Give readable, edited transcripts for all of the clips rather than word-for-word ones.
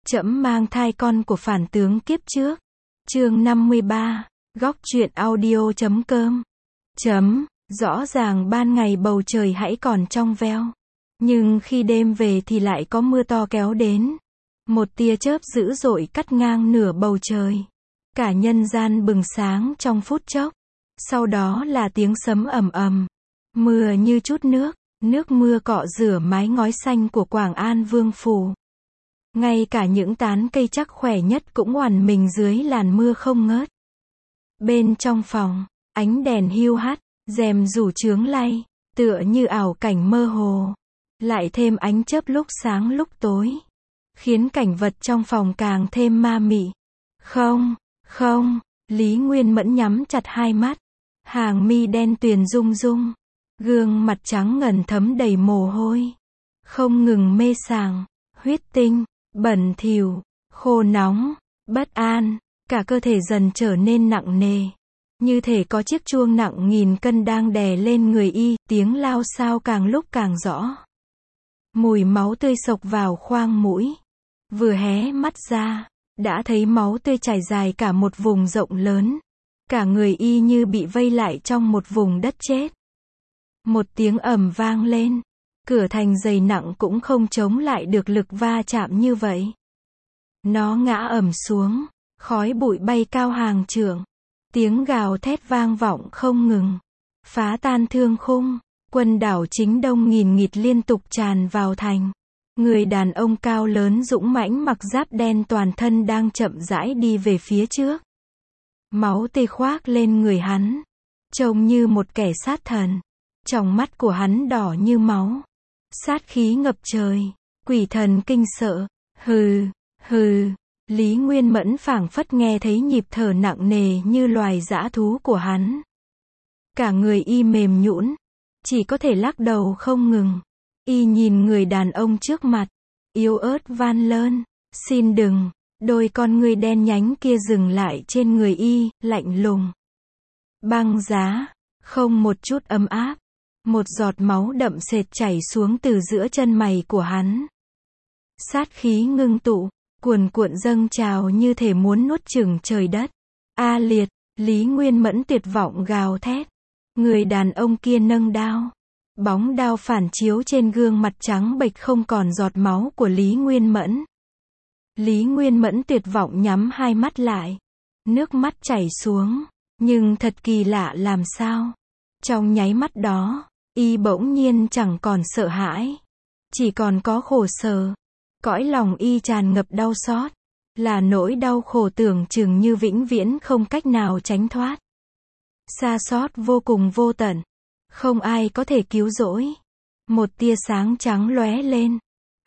Trẫm mang thai con của phản tướng kiếp trước. Chương 53, góc truyện audio.com. Rõ ràng ban ngày bầu trời hãy còn trong veo, nhưng khi đêm về thì lại có mưa to kéo đến. Một tia chớp dữ dội cắt ngang nửa bầu trời. Cả nhân gian bừng sáng trong phút chốc. Sau đó là tiếng sấm ầm ầm. Mưa như chút nước mưa cọ rửa mái ngói xanh của Quảng An Vương phủ. Ngay cả những tán cây chắc khỏe nhất cũng oằn mình dưới làn mưa không ngớt. Bên trong phòng, ánh đèn hiu hắt, rèm rủ chướng lay, tựa như ảo cảnh mơ hồ. Lại thêm ánh chớp lúc sáng lúc tối, khiến cảnh vật trong phòng càng thêm ma mị. Không, Lý Nguyên Mẫn nhắm chặt hai mắt. Hàng mi đen tuyền rung rung. Gương mặt trắng ngần thấm đầy mồ hôi. Không ngừng mê sảng, huyết tinh, bẩn thỉu, khô nóng, bất an. Cả cơ thể dần trở nên nặng nề. Như thể có chiếc chuông nặng nghìn cân đang đè lên người y. Tiếng lao xao càng lúc càng rõ. Mùi máu tươi xộc vào khoang mũi. Vừa hé mắt ra, đã thấy máu tươi chảy dài cả một vùng rộng lớn. Cả người y như bị vây lại trong một vùng đất chết. Một tiếng ầm vang lên. Cửa thành dày nặng cũng không chống lại được lực va chạm như vậy. Nó ngã ầm xuống. Khói bụi bay cao hàng trượng. Tiếng gào thét vang vọng không ngừng. Phá tan thương khung. Quân đảo Chính Đông nghìn nghịt liên tục tràn vào thành. Người đàn ông cao lớn dũng mãnh mặc giáp đen toàn thân đang chậm rãi đi về phía trước. Máu tê khoác lên người hắn. Trông như một kẻ sát thần. Tròng mắt của hắn đỏ như máu. Sát khí ngập trời. Quỷ thần kinh sợ. Hừ. Lý Nguyên Mẫn phảng phất nghe thấy nhịp thở nặng nề như loài dã thú của hắn. Cả người y mềm nhũn, chỉ có thể lắc đầu không ngừng. Y nhìn người đàn ông trước mặt, yếu ớt van lơn, xin đừng. Đôi con ngươi đen nhánh kia dừng lại trên người y, lạnh lùng. Băng giá, không một chút ấm áp. Một giọt máu đậm sệt chảy xuống từ giữa chân mày của hắn. Sát khí ngưng tụ, cuồn cuộn dâng trào như thể muốn nuốt chửng trời đất. A liệt, Lý Nguyên Mẫn tuyệt vọng gào thét. Người đàn ông kia nâng đao. Bóng đao phản chiếu trên gương mặt trắng bệch không còn giọt máu của Lý Nguyên Mẫn. Lý Nguyên Mẫn tuyệt vọng nhắm hai mắt lại. Nước mắt chảy xuống. Nhưng thật kỳ lạ làm sao. Trong nháy mắt đó, y bỗng nhiên chẳng còn sợ hãi. Chỉ còn có khổ sở. Cõi lòng y tràn ngập đau xót. Là nỗi đau khổ tưởng chừng như vĩnh viễn không cách nào tránh thoát. Xa xót vô cùng vô tận. Không ai có thể cứu rỗi. Một tia sáng trắng lóe lên.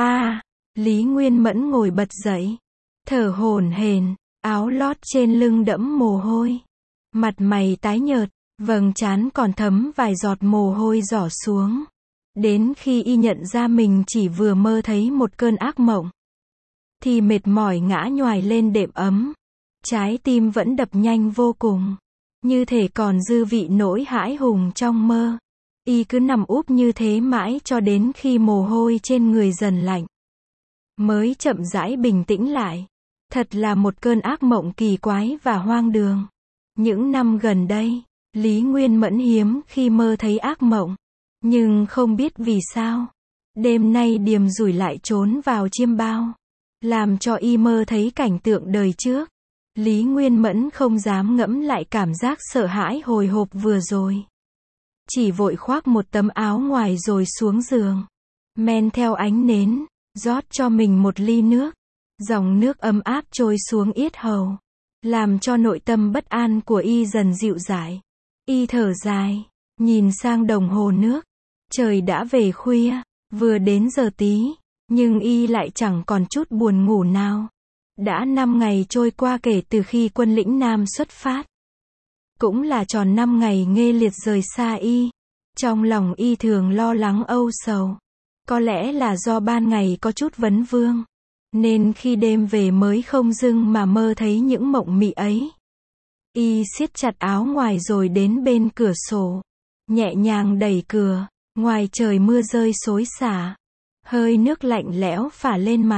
Lý Nguyên Mẫn ngồi bật dậy. Thở hổn hển, áo lót trên lưng đẫm mồ hôi. Mặt mày tái nhợt, vầng trán còn thấm vài giọt mồ hôi rỏ xuống. Đến khi y nhận ra mình chỉ vừa mơ thấy một cơn ác mộng, thì mệt mỏi ngã nhoài lên đệm ấm. Trái tim vẫn đập nhanh vô cùng. Như thể còn dư vị nỗi hãi hùng trong mơ. Y cứ nằm úp như thế mãi cho đến khi mồ hôi trên người dần lạnh. Mới chậm rãi bình tĩnh lại. Thật là một cơn ác mộng kỳ quái và hoang đường. Những năm gần đây, Lý Nguyên Mẫn hiếm khi mơ thấy ác mộng. Nhưng không biết vì sao. Đêm nay Điềm rủi lại trốn vào chiêm bao. Làm cho y mơ thấy cảnh tượng đời trước. Lý Nguyên Mẫn không dám ngẫm lại cảm giác sợ hãi hồi hộp vừa rồi. Chỉ vội khoác một tấm áo ngoài rồi xuống giường. Men theo ánh nến, rót cho mình một ly nước. Dòng nước ấm áp trôi xuống yết hầu. Làm cho nội tâm bất an của y dần dịu dãi. Y thở dài, nhìn sang đồng hồ nước. Trời đã về khuya, vừa đến giờ tí. Nhưng y lại chẳng còn chút buồn ngủ nào. Đã 5 ngày trôi qua kể từ khi quân lĩnh Nam xuất phát. Cũng là tròn 5 ngày Nghê Liệt rời xa y. Trong lòng y thường lo lắng âu sầu. Có lẽ là do ban ngày có chút vấn vương. Nên khi đêm về mới không dưng mà mơ thấy những mộng mị ấy. Y siết chặt áo ngoài rồi đến bên cửa sổ. Nhẹ nhàng đẩy cửa. Ngoài trời mưa rơi xối xả. Hơi nước lạnh lẽo phả lên mặt.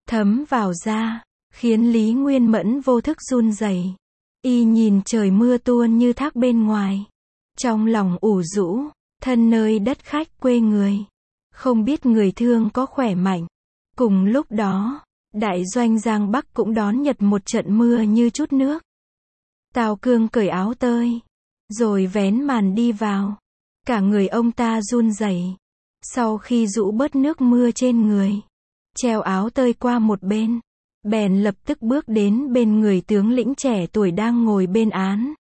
thấm vào da, khiến Lý Nguyên Mẫn vô thức run rẩy. Y nhìn trời mưa tuôn như thác bên ngoài, trong lòng ủ rũ, thân nơi đất khách quê người, không biết người thương có khỏe mạnh. Cùng lúc đó, đại doanh Giang Bắc cũng đón nhận một trận mưa như chút nước. Tào Cương cởi áo tơi, rồi vén màn đi vào. Cả người ông ta run rẩy. Sau khi rũ bớt nước mưa trên người, treo áo tơi qua một bên, bèn lập tức bước đến bên người tướng lĩnh trẻ tuổi đang ngồi bên án.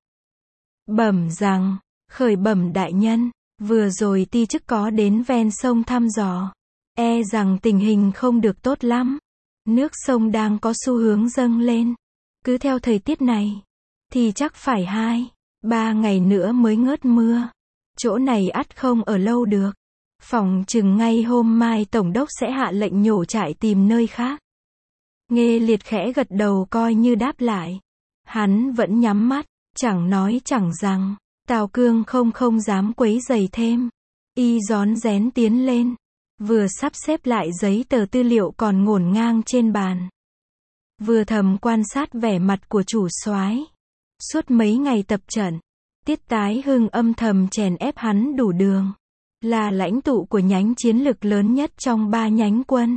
Bẩm rằng, khởi bẩm đại nhân, vừa rồi ti chức có đến ven sông thăm dò, e rằng tình hình không được tốt lắm. Nước sông đang có xu hướng dâng lên. Cứ theo thời tiết này, thì chắc phải 2-3 ngày nữa mới ngớt mưa. Chỗ này ắt không ở lâu được. Phỏng chừng ngay hôm mai Tổng đốc sẽ hạ lệnh nhổ trại tìm nơi khác. Nghê Liệt khẽ gật đầu coi như đáp lại. Hắn vẫn nhắm mắt, chẳng nói chẳng rằng. Tào Cương không dám quấy rầy thêm. Y rón rén tiến lên, vừa sắp xếp lại giấy tờ tư liệu còn ngổn ngang trên bàn, vừa thầm quan sát vẻ mặt của chủ soái. Suốt mấy ngày tập trận, Tiết Tái Hưng âm thầm chèn ép hắn đủ đường, là lãnh tụ của nhánh chiến lực lớn nhất trong 3 nhánh quân.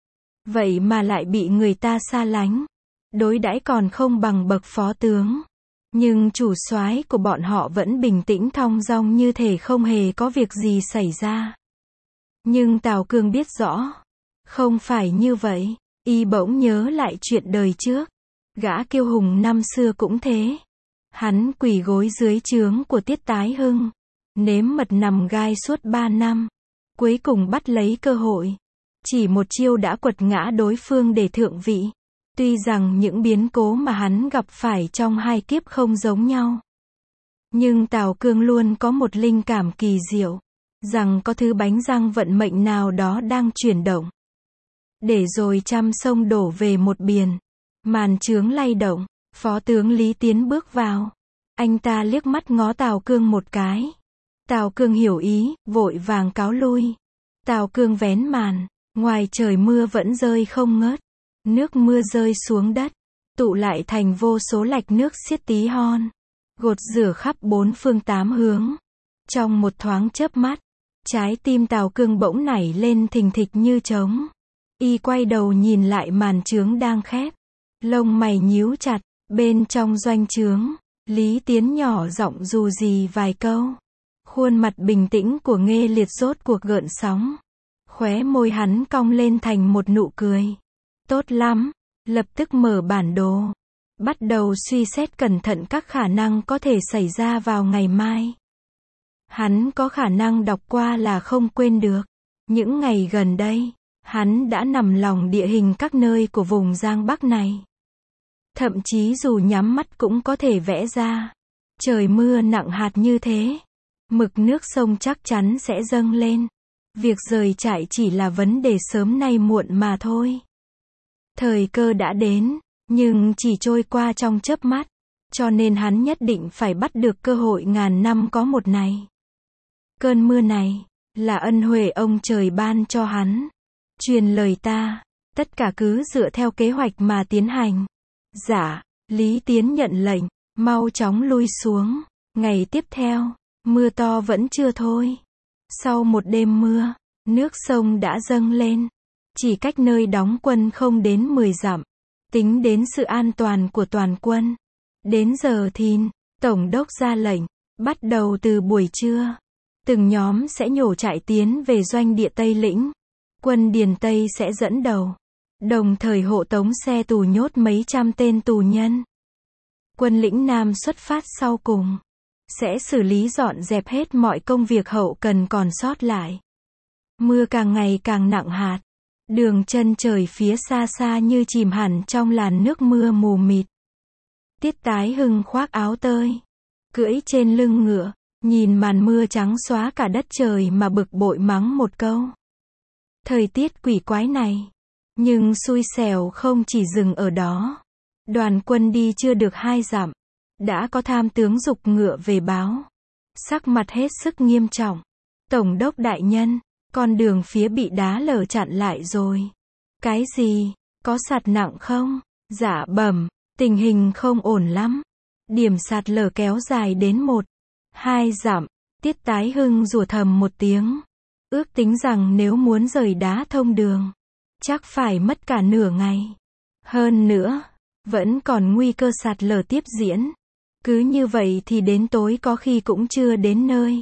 Vậy mà lại bị người ta xa lánh, đối đãi còn không bằng bậc phó tướng. Nhưng chủ soái của bọn họ vẫn bình tĩnh thong dong như thể không hề có việc gì xảy ra. Nhưng Tào Cương biết rõ, không phải như vậy. Y bỗng nhớ lại chuyện đời trước. Gã Kiêu Hùng năm xưa cũng thế. Hắn quỳ gối dưới trướng của Tiết Tái Hưng, nếm mật nằm gai suốt 3 năm. Cuối cùng bắt lấy cơ hội, chỉ một chiêu đã quật ngã đối phương để thượng vị. Tuy rằng những biến cố mà hắn gặp phải trong 2 kiếp không giống nhau, nhưng Tào Cương luôn có một linh cảm kỳ diệu, rằng có thứ bánh răng vận mệnh nào đó đang chuyển động. Để rồi trăm sông đổ về một biển, màn chướng lay động, phó tướng Lý Tiến bước vào. Anh ta liếc mắt ngó Tào Cương một cái. Tào Cương hiểu ý, vội vàng cáo lui. Tào Cương vén màn, ngoài trời mưa vẫn rơi không ngớt. Nước mưa rơi xuống đất, tụ lại thành vô số lạch nước xiết tí hon, gột rửa khắp 4 phương 8 hướng. Trong một thoáng chớp mắt, trái tim Tào Cương bỗng nảy lên thình thịch như trống. Y quay đầu nhìn lại màn chướng đang khép, lông mày nhíu chặt. Bên trong doanh trướng, Lý Tiến nhỏ giọng dù gì vài câu. Khuôn mặt bình tĩnh của Nghê Liệt rốt cuộc gợn sóng, khóe môi hắn cong lên thành một nụ cười. Tốt lắm, lập tức mở bản đồ, bắt đầu suy xét cẩn thận các khả năng có thể xảy ra vào ngày mai. Hắn có khả năng đọc qua là không quên được. Những ngày gần đây, hắn đã nằm lòng địa hình các nơi của vùng Giang Bắc này. Thậm chí dù nhắm mắt cũng có thể vẽ ra. Trời mưa nặng hạt như thế, mực nước sông chắc chắn sẽ dâng lên. Việc rời trại chỉ là vấn đề sớm nay muộn mà thôi. Thời cơ đã đến, nhưng chỉ trôi qua trong chớp mắt, cho nên hắn nhất định phải bắt được cơ hội ngàn năm có một này. Cơn mưa này, là ân huệ ông trời ban cho hắn. Truyền lời ta, tất cả cứ dựa theo kế hoạch mà tiến hành. Dạ, Lý Tiến nhận lệnh, mau chóng lui xuống. Ngày tiếp theo, mưa to vẫn chưa thôi. Sau một đêm mưa, nước sông đã dâng lên. Chỉ cách nơi đóng quân không đến 10 dặm. Tính đến sự an toàn của toàn quân. Đến giờ thìn, Tổng đốc ra lệnh, bắt đầu từ buổi trưa, từng nhóm sẽ nhổ trại tiến về doanh địa Tây Lĩnh. Quân Điền Tây sẽ dẫn đầu, đồng thời hộ tống xe tù nhốt mấy trăm tên tù nhân. Quân lĩnh Nam xuất phát sau cùng, sẽ xử lý dọn dẹp hết mọi công việc hậu cần còn sót lại. Mưa càng ngày càng nặng hạt. Đường chân trời phía xa xa như chìm hẳn trong làn nước mưa mù mịt. Tiết Tái Hưng khoác áo tơi, cưỡi trên lưng ngựa, nhìn màn mưa trắng xóa cả đất trời mà bực bội mắng một câu. Thời tiết quỷ quái này, nhưng xui xẻo không chỉ dừng ở đó. Đoàn quân đi chưa được 2 dặm, đã có tham tướng giục ngựa về báo. Sắc mặt hết sức nghiêm trọng. Tổng đốc đại nhân, con đường phía bị đá lở chặn lại rồi. Cái gì? Có sạt nặng không? Dạ bẩm, tình hình không ổn lắm. Điểm sạt lở kéo dài đến 1-2 dặm. Tiết Tái Hưng rủa thầm một tiếng. Ước tính rằng nếu muốn rời đá thông đường, chắc phải mất cả nửa ngày. Hơn nữa, vẫn còn nguy cơ sạt lở tiếp diễn. Cứ như vậy thì đến tối có khi cũng chưa đến nơi.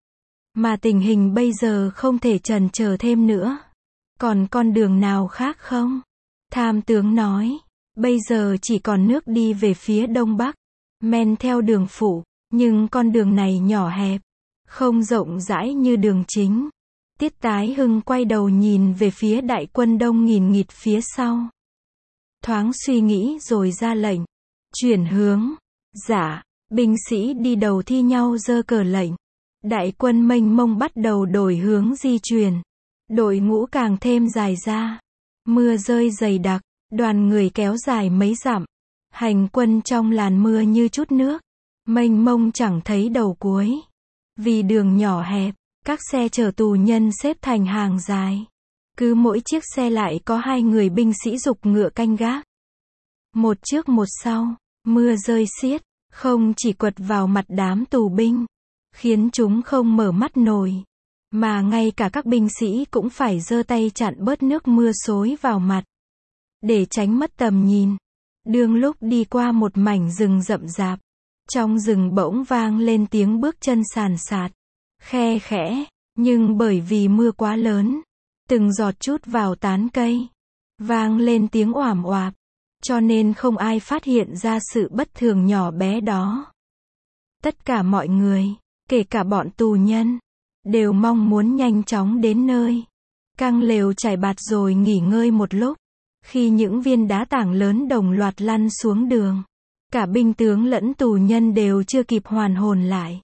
Mà tình hình bây giờ không thể chần chờ thêm nữa. Còn con đường nào khác không? Tham tướng nói, bây giờ chỉ còn nước đi về phía đông bắc, men theo đường phụ, nhưng con đường này nhỏ hẹp, không rộng rãi như đường chính. Tiết Tái Hưng quay đầu nhìn về phía đại quân đông nghìn nghịt phía sau. Thoáng suy nghĩ rồi ra lệnh. Chuyển hướng. Dạ, binh sĩ đi đầu thi nhau giơ cờ lệnh. Đại quân mênh mông bắt đầu đổi hướng di chuyển. Đội ngũ càng thêm dài ra. Mưa rơi dày đặc, đoàn người kéo dài mấy dặm. Hành quân trong làn mưa như chút nước. Mênh mông chẳng thấy đầu cuối. Vì đường nhỏ hẹp, các xe chở tù nhân xếp thành hàng dài. Cứ mỗi chiếc xe lại có 2 người binh sĩ giục ngựa canh gác. Một trước một sau, mưa rơi xiết, không chỉ quật vào mặt đám tù binh, khiến chúng không mở mắt nổi, mà ngay cả các binh sĩ cũng phải giơ tay chặn bớt nước mưa xối vào mặt, để tránh mất tầm nhìn. Đương lúc đi qua một mảnh rừng rậm rạp, trong rừng bỗng vang lên tiếng bước chân sàn sạt, khe khẽ, nhưng bởi vì mưa quá lớn, từng giọt trút vào tán cây, vang lên tiếng oảm oạp, cho nên không ai phát hiện ra sự bất thường nhỏ bé đó. Tất cả mọi người, kể cả bọn tù nhân, đều mong muốn nhanh chóng đến nơi, căng lều trải bạt rồi nghỉ ngơi một lúc. Khi những viên đá tảng lớn đồng loạt lăn xuống đường, cả binh tướng lẫn tù nhân đều chưa kịp hoàn hồn lại.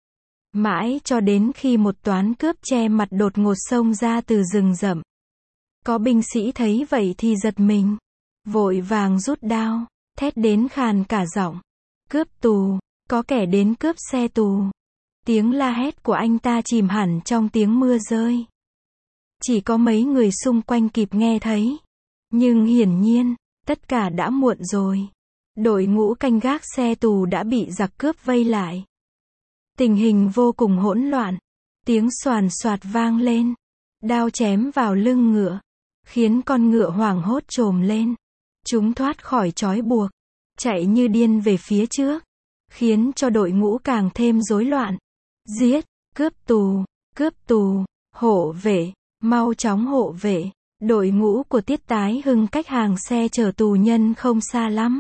Mãi cho đến khi một toán cướp che mặt đột ngột xông ra từ rừng rậm. Có binh sĩ thấy vậy thì giật mình, vội vàng rút đao, thét đến khàn cả giọng. Cướp tù, có kẻ đến cướp xe tù. Tiếng la hét của anh ta chìm hẳn trong tiếng mưa rơi. Chỉ có mấy người xung quanh kịp nghe thấy. Nhưng hiển nhiên, tất cả đã muộn rồi. Đội ngũ canh gác xe tù đã bị giặc cướp vây lại. Tình hình vô cùng hỗn loạn. Tiếng xoàn xoạt vang lên. Đao chém vào lưng ngựa, khiến con ngựa hoảng hốt trồm lên. Chúng thoát khỏi trói buộc, chạy như điên về phía trước, khiến cho đội ngũ càng thêm rối loạn. Giết, cướp tù, hộ vệ, mau chóng hộ vệ. Đội ngũ của Tiết Tái Hưng cách hàng xe chở tù nhân không xa lắm,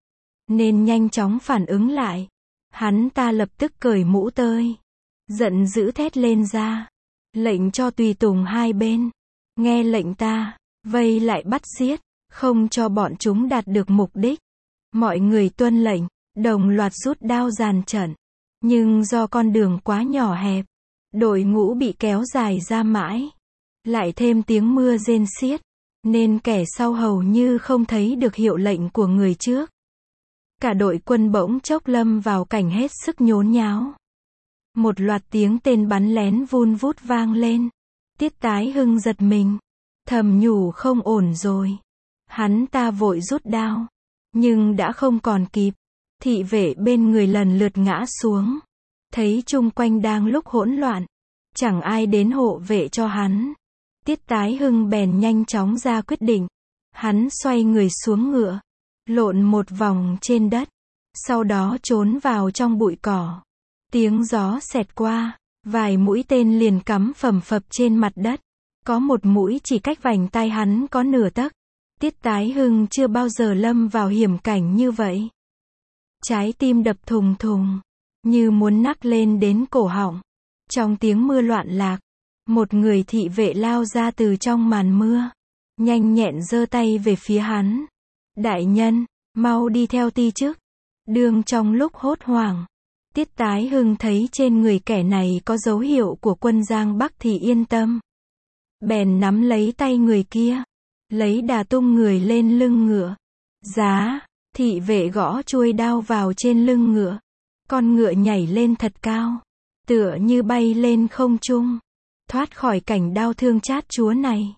nên nhanh chóng phản ứng lại. Hắn ta lập tức cởi mũ tơi, giận dữ thét lên ra, lệnh cho tùy tùng hai bên, nghe lệnh ta, vây lại bắt giết, không cho bọn chúng đạt được mục đích. Mọi người tuân lệnh, đồng loạt rút đao dàn trận. Nhưng do con đường quá nhỏ hẹp, đội ngũ bị kéo dài ra mãi. Lại thêm tiếng mưa rên xiết, nên kẻ sau hầu như không thấy được hiệu lệnh của người trước. Cả đội quân bỗng chốc lâm vào cảnh hết sức nhốn nháo. Một loạt tiếng tên bắn lén vun vút vang lên. Tiết Tái Hưng giật mình, thầm nhủ không ổn rồi. Hắn ta vội rút đao, nhưng đã không còn kịp. Thị vệ bên người lần lượt ngã xuống. Thấy chung quanh đang lúc hỗn loạn, chẳng ai đến hộ vệ cho hắn. Tiết Tái Hưng bèn nhanh chóng ra quyết định. Hắn xoay người xuống ngựa, lộn một vòng trên đất, sau đó trốn vào trong bụi cỏ. Tiếng gió xẹt qua, vài mũi tên liền cắm phầm phập trên mặt đất. Có một mũi chỉ cách vành tai hắn có nửa tấc. Tiết Tái Hưng chưa bao giờ lâm vào hiểm cảnh như vậy. Trái tim đập thùng thùng, như muốn nắc lên đến cổ họng. Trong tiếng mưa loạn lạc, một người thị vệ lao ra từ trong màn mưa, nhanh nhẹn giơ tay về phía hắn. Đại nhân, mau đi theo ti chức. Đương trong lúc hốt hoảng, Tiết Tái Hưng thấy trên người kẻ này có dấu hiệu của quân Giang Bắc thì yên tâm. Bèn nắm lấy tay người kia, lấy đà tung người lên lưng ngựa. Giá, thị vệ gõ chuôi đao vào trên lưng ngựa. Con ngựa nhảy lên thật cao, tựa như bay lên không trung, thoát khỏi cảnh đau thương chát chúa này.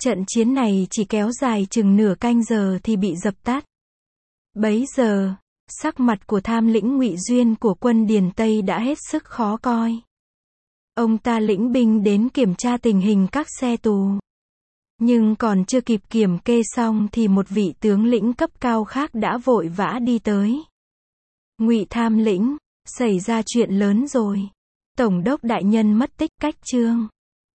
Trận chiến này chỉ kéo dài chừng nửa canh giờ thì bị dập tắt. Bấy giờ, sắc mặt của tham lĩnh Ngụy Duyên của quân Điền Tây đã hết sức khó coi. Ông ta lĩnh binh đến kiểm tra tình hình các xe tù. Nhưng còn chưa kịp kiểm kê xong thì một vị tướng lĩnh cấp cao khác đã vội vã đi tới. Ngụy tham lĩnh, xảy ra chuyện lớn rồi. Tổng đốc đại nhân mất tích cách Trương